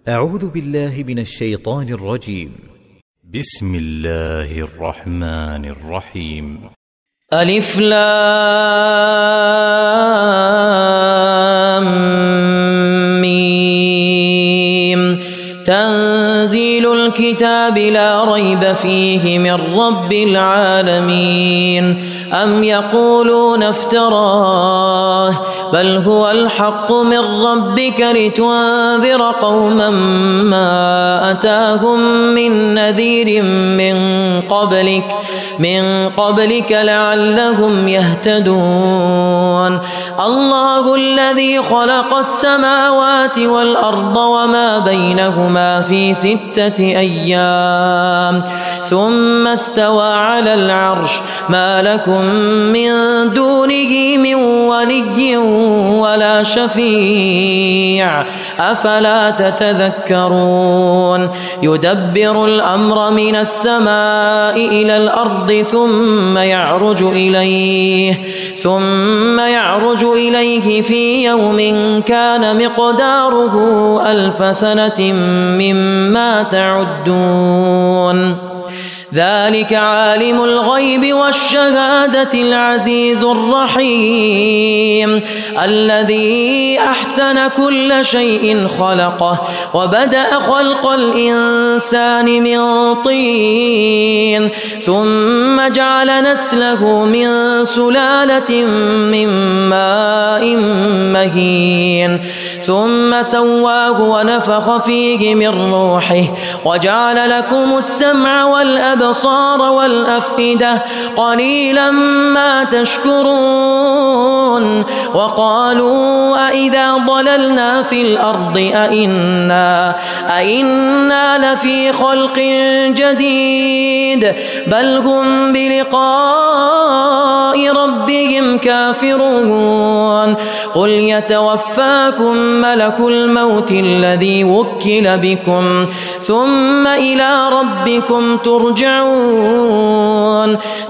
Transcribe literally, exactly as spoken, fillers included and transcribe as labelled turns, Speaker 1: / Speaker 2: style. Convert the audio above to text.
Speaker 1: أعوذ بالله من الشيطان الرجيم. بسم الله الرحمن الرحيم.
Speaker 2: ألف لام ميم. تنزيل الكتاب لا ريب فيه من رب العالمين. أم يقولون افتراه بل هو الحق من ربك لتنذر قوما ما أتاهم من نذير من قبلك من قبلك لعلهم يهتدون. الله الذي خلق السماوات والأرض وما بينهما في ستة أيام ثم استوى على العرش ما لكم من دونه من ولي ولا شفيع أفلا تتذكرون. يدبر الأمر من السماء إلى الأرض ثم يعرج إليه ثم يعرج إليه في يوم كان مقداره ألف سنة مما تعدون. ذلك عالم الغيب والشهادة العزيز الرحيم الذي أحسن كل شيء خلقه وبدأ خلق الإنسان من طين ثم جعل نسله من سلالة من ماء مهين ثم سواه ونفخ فيه من روحه وجعل لكم السمع والأبصار والأفئدة قليلا ما تشكرون. وقالوا أئذا ضللنا في الأرض أئنا, أئنا لفي خلق جديد بل هم بلقاء ربهم كافرون. قل يتوفاكم ملك الموت الذي وكل بكم ثم إلى ربكم ترجعون.